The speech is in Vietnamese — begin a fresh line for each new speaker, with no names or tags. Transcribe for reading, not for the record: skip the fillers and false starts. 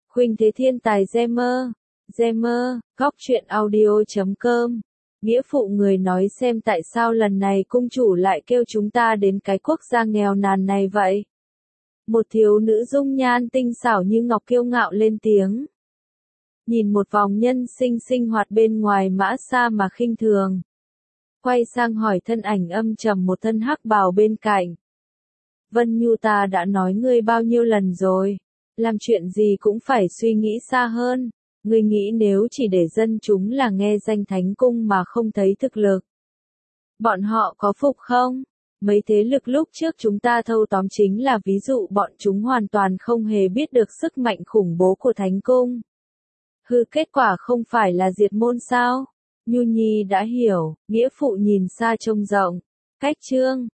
Khuynh Thế Thiên Tài Gamer, góc truyện audio.com. Nghĩa phụ người nói xem tại sao lần này cung chủ lại kêu chúng ta đến cái quốc gia nghèo nàn này vậy? Một thiếu nữ dung nhan tinh xảo như ngọc kiêu ngạo lên tiếng. Nhìn một vòng nhân sinh hoạt bên ngoài mã xa mà khinh thường. Quay sang hỏi thân ảnh âm trầm một thân hắc bào bên cạnh. Vân Nhu, ta đã nói ngươi bao nhiêu lần rồi, làm chuyện gì cũng phải suy nghĩ xa hơn. Ngươi nghĩ nếu chỉ để dân chúng là nghe danh thánh cung mà không thấy thực lực, bọn họ có phục không? Mấy thế lực lúc trước chúng ta thâu tóm chính là ví dụ, bọn chúng hoàn toàn không hề biết được sức mạnh khủng bố của thánh cung. Kết quả không phải là diệt môn sao? Nhu Nhi đã hiểu, nghĩa phụ nhìn xa trông rộng. Cách chương